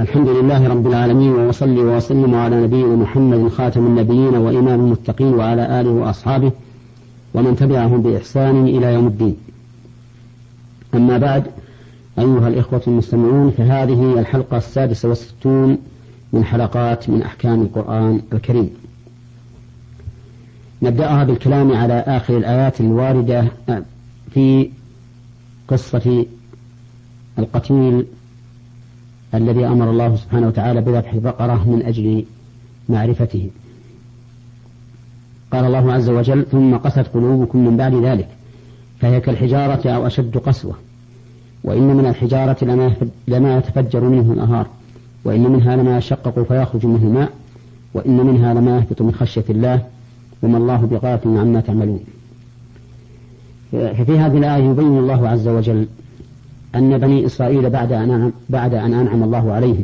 الحمد لله رب العالمين، وصلي وسلم على نبينا محمد خاتم النبيين وإمام المتقين وعلى آله وأصحابه ومن تبعهم بإحسان إلى يوم الدين. أما بعد، أيها الإخوة المستمعون، فهذه الحلقة 66 من حلقات من أحكام القرآن الكريم. نبدأها بالكلام على آخر الآيات الواردة في قصة القتيل الذي أمر الله سبحانه وتعالى بذبح البقرة من أجل معرفته. قال الله عز وجل: ثم قست قلوبكم من بعد ذلك فهي كالحجارة أو أشد قسوة، وإن من الحجارة لما يتفجر منه الأنهار، وإن منها لما يشقق فيخرج منه الماء، وإن منها لما يهبط من خشية الله وما الله بغافل عما تعملون. ففي هذه الآية يبين الله عز وجل أن بني إسرائيل بعد أن أنعم الله عليهم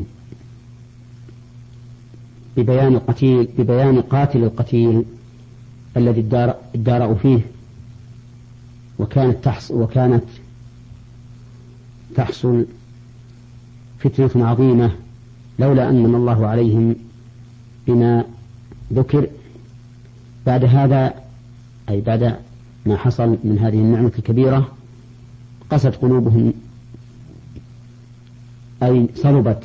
ببيان قاتل القتيل الذي ادارأوا فيه، وكانت تحصل فتنة عظيمة لولا أن من الله عليهم بما ذكر. بعد هذا، أي بعد ما حصل من هذه النعمة الكبيرة، قست قلوبهم، أي صلبت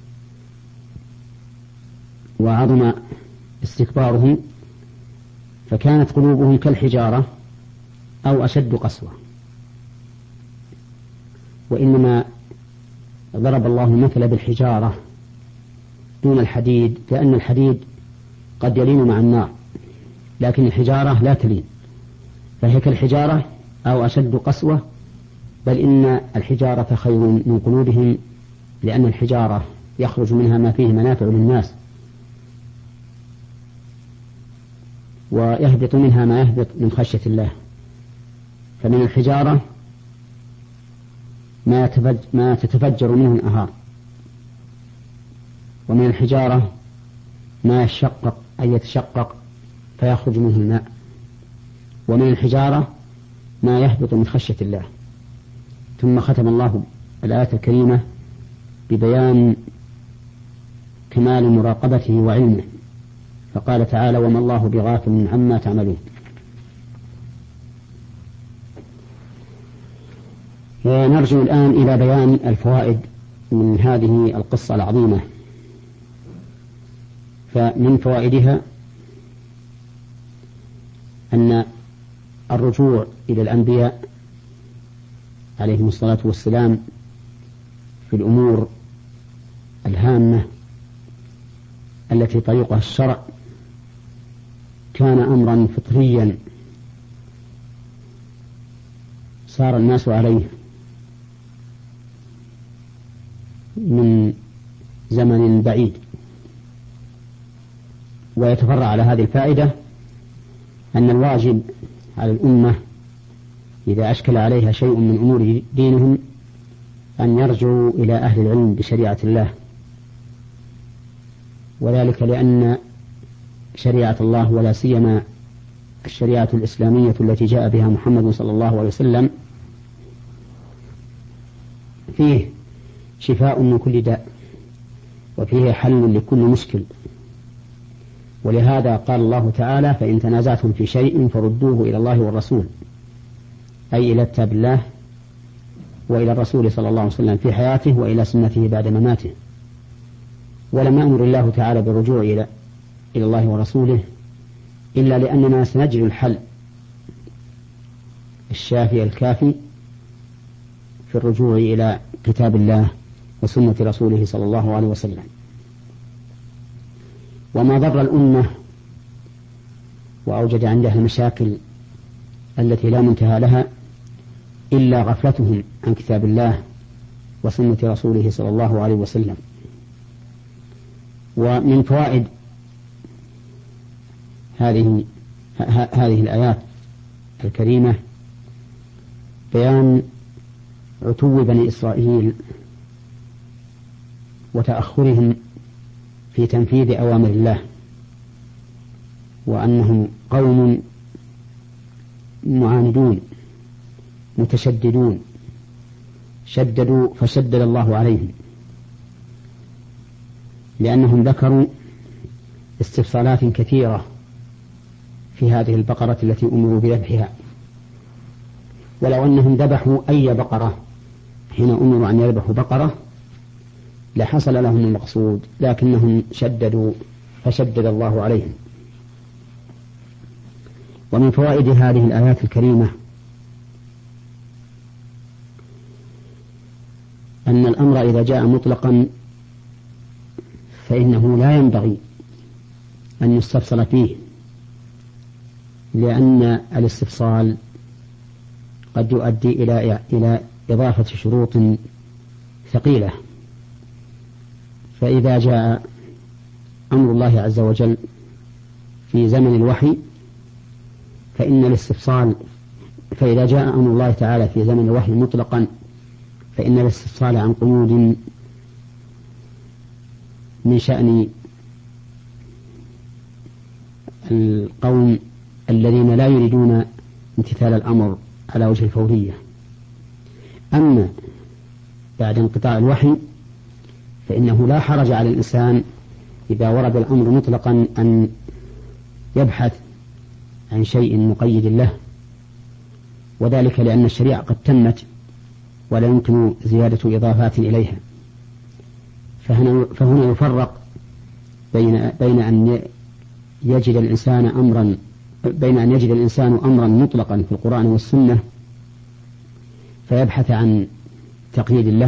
وعظم استكبارهم، فكانت قلوبهم كالحجارة أو أشد قسوة. وإنما ضرب الله المثل بالحجارة دون الحديد، لأن الحديد قد يلين مع النار، لكن الحجارة لا تلين، فهي كالحجارة أو أشد قسوة. بل إن الحجارة خير من قلوبهم، لأن الحجارة يخرج منها ما فيه منافع للناس، ويهبط منها ما يهبط من خشية الله. فمن الحجارة ما تتفجر منه الأنهار، ومن الحجارة ما يشقق أي يتشقق فيخرج منه الماء، ومن الحجارة ما يهبط من خشية الله. ثم ختم الله الآية الكريمة ببيان كمال مراقبته وعلمه، فقال تعالى: وما الله بغافل عما تعملون. نرجع الآن إلى بيان الفوائد من هذه القصة العظيمة. فمن فوائدها أن الرجوع إلى الأنبياء عليهم الصلاة والسلام في الأمور الهامة التي طريقها الشرع كان أمرا فطريا صار الناس عليه من زمن بعيد. ويتفرع على هذه الفائدة أن الواجب على الأمة إذا أشكل عليها شيء من أمور دينهم أن يرجعوا إلى أهل العلم بشريعة الله، وذلك لأن شريعة الله ولا سيما الشريعة الإسلامية التي جاء بها محمد صلى الله عليه وسلم فيه شفاء من كل داء، وفيه حل لكل مشكل. ولهذا قال الله تعالى: فإن تنازعتم في شيء فردوه إلى الله والرسول، أي إلى كتاب الله وإلى الرسول صلى الله عليه وسلم في حياته وإلى سنته بعد مماته. ولم يأمر الله تعالى بالرجوع إلى الله ورسوله إلا لأننا سنجد الحل الشافي الكافي في الرجوع إلى كتاب الله وسنة رسوله صلى الله عليه وسلم. وما ضر الأمة وأوجد عندها المشاكل التي لا منتهى لها إلا غفلتهم عن كتاب الله وسنة رسوله صلى الله عليه وسلم. ومن فوائد هذه الآيات الكريمة بيان عتو بني إسرائيل وتأخرهم في تنفيذ أوامر الله، وأنهم قوم معاندون متشددون، شددوا فشدد الله عليهم. لأنهم ذكروا استفصالات كثيرة في هذه البقرة التي أمروا بذبحها، ولو أنهم ذبحوا أي بقرة حين أمروا أن يذبحوا بقرة لحصل لهم المقصود، لكنهم شددوا فشدد الله عليهم. ومن فوائد هذه الآيات الكريمة أن الأمر إذا جاء مطلقا فإنه لا ينبغي أن يستفصل فيه، لأن الاستفصال قد يؤدي إلى إضافة شروط ثقيلة. فإذا جاء أمر الله عز وجل في زمن الوحي فإن الاستفصال، فإذا جاء أمر الله تعالى في زمن الوحي مطلقا فإن الاستفصال عن قيود من شأن القوم الذين لا يريدون امتثال الأمر على وجه الفورية. أما بعد انقطاع الوحي فإنه لا حرج على الإنسان إذا ورد الأمر مطلقا أن يبحث عن شيء مقيد له، وذلك لأن الشريعة قد تمت ولا يمكن زيادة إضافات إليها. فهنا يفرق بين أن يجد الإنسان أمرا مطلقا في القرآن والسنة فيبحث عن تقييد له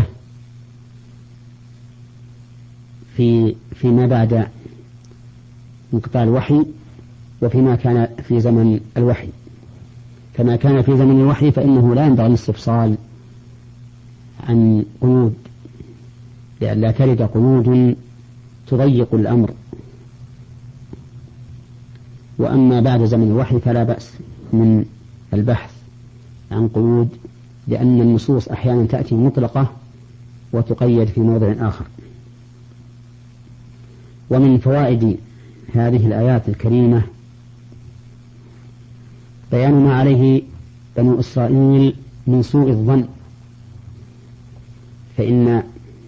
فيما بعد انقطاع الوحي، وفيما كان في زمن الوحي. فما كان في زمن الوحي فإنه لا ينبغي الاستفصال عن قيود لئلا ترد قيود تضيق الأمر. وأما بعد زمن الوحي فلا بأس من البحث عن قيود، لأن النصوص أحيانا تأتي مطلقة وتقيد في موضع آخر. ومن فوائد هذه الآيات الكريمة بيان ما عليه بنو إسرائيل من سوء الظن، فإن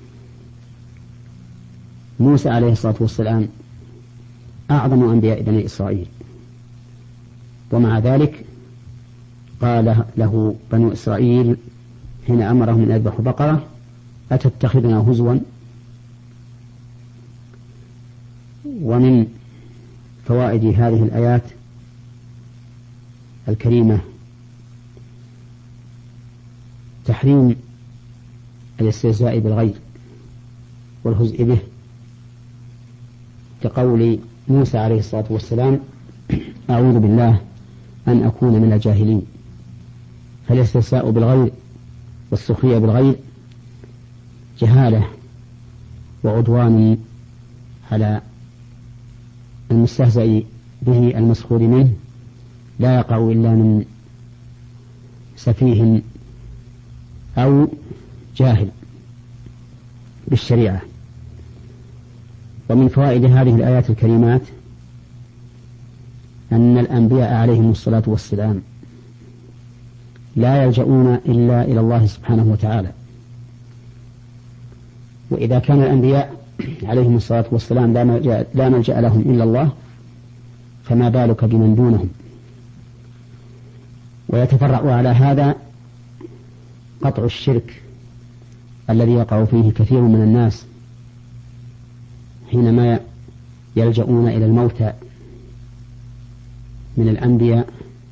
موسى عليه الصلاة والسلام أعظم أنبياء بني إسرائيل، ومع ذلك قال له بنو إسرائيل حين أمرهم أن يذبحوا بقرة: أتتخذنا هزوا؟ ومن فوائد هذه الآيات الكريمة تحريم الاستهزاء بالغير والهزء به، كقول موسى عليه الصلاة والسلام: أعوذ بالله أن أكون من الجاهلين. فالاستهزاء بالغير والسخرية بالغير جهالة وعدوان على المستهزئ به المسخور منه، لا يقع إلا من سفيه أو جاهل بالشريعة. ومن فوائد هذه الآيات الكريمات أن الأنبياء عليهم الصلاة والسلام لا يلجؤون إلا إلى الله سبحانه وتعالى، وإذا كان الأنبياء عليهم الصلاة والسلام لا ملجأ لهم إلا الله، فما بالك بمن دونهم. ويتفرع على هذا قطع الشرك الذي يقع فيه كثير من الناس حينما يلجؤون إلى الموتى من الأنبياء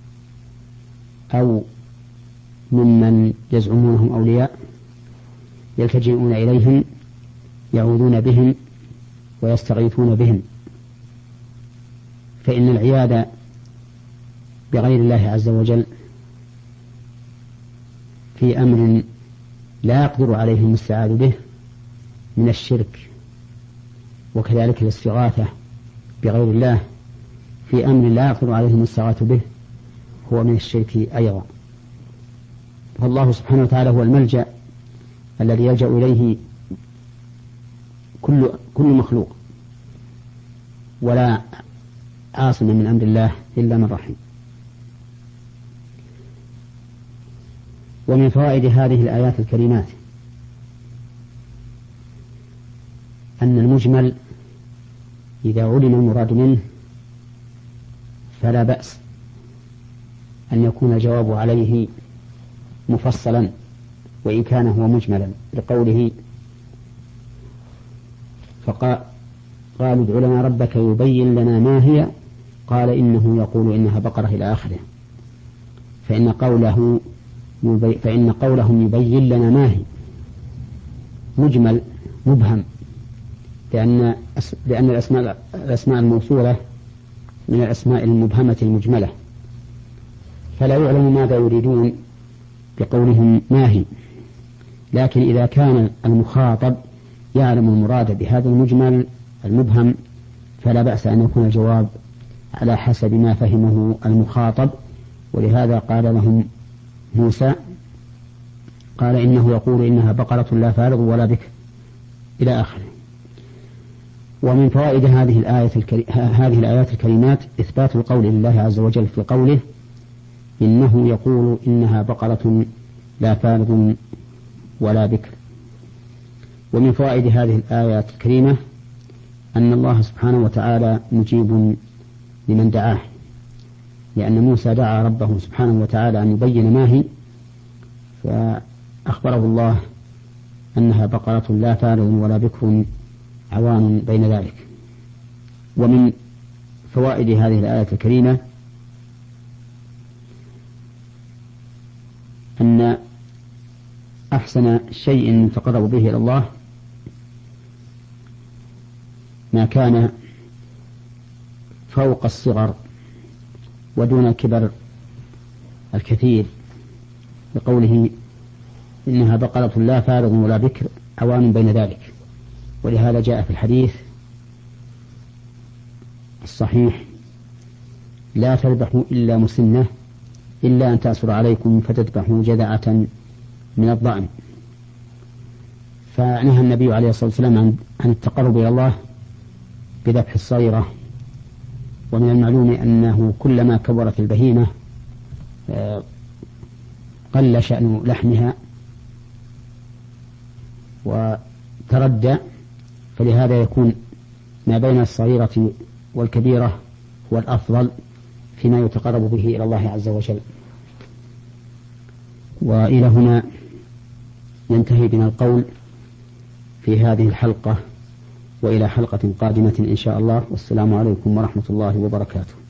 أو ممن يزعمونهم أولياء، يلتجئون إليهم يعوذون بهم ويستغيثون بهم. فإن العياذ بغير الله عز وجل في أمر لا يقدر عليه المستعاذ به من الشرك، وكذلك الاستغاثة بغير الله في أمر لا يقدر عليه المستغاث به هو من الشرك أيضا. فالله سبحانه وتعالى هو الملجأ الذي يلجأ إليه كل مخلوق، ولا عاصم من أمر الله إلا من رحم. ومن فوائد هذه الآيات الكريمات أن المجمل إذا علم المراد منه فلا بأس أن يكون الجواب عليه مفصلا وإن كان هو مجملا، لقوله قالوا ادع لنا ربك يبين لنا ما هي، قال إنه يقول إنها بقرة إلى آخره. فإن قولهم يبين لنا ما هي مجمل مبهم، لأن الأسماء الموصولة من الأسماء المبهمة المجملة، فلا يعلم ماذا يريدون بقولهم ما هي. لكن إذا كان المخاطب يعلم المراد بهذا المجمل المبهم فلا بأس أن يكون الجواب على حسب ما فهمه المخاطب. ولهذا قال لهم موسى قال إنه يقول إنها بقرة لا فارض ولا بكر إلى آخره. ومن فوائد هذه الآيات الكريمات إثبات القول لله عز وجل في قوله إنه يقول إنها بقرة لا فارض ولا بكر. ومن فوائد هذه الآيات الكريمة أن الله سبحانه وتعالى مجيب لمن دعاه، لأن موسى دعا ربه سبحانه وتعالى أن يبين ما هي، فأخبره الله أنها بقرة لا فارض ولا بكر عوان بين ذلك. ومن فوائد هذه الآية الكريمة أن أحسن شيء يتقرب به إلى الله ما كان فوق الصغر ودون كبر الكثير، بقوله إنها بقرة لا فارض ولا بكر عوان بين ذلك. ولهذا جاء في الحديث الصحيح لا تذبحوا إلا مسنة إلا أن تأسر عليكم فتذبحوا جذعة من الضأن. فنهى النبي عليه الصلاة والسلام عن التقرب إلى الله بذبح الصغيرة. ومن المعلوم أنه كلما كبرت البهيمة قل شأن لحمها وتردى، فلهذا يكون ما بين الصغيرة والكبيرة هو الأفضل فيما يتقرب به إلى الله عز وجل. وإلى هنا ينتهي بنا القول في هذه الحلقة، وإلى حلقة قادمة إن شاء الله، والسلام عليكم ورحمة الله وبركاته.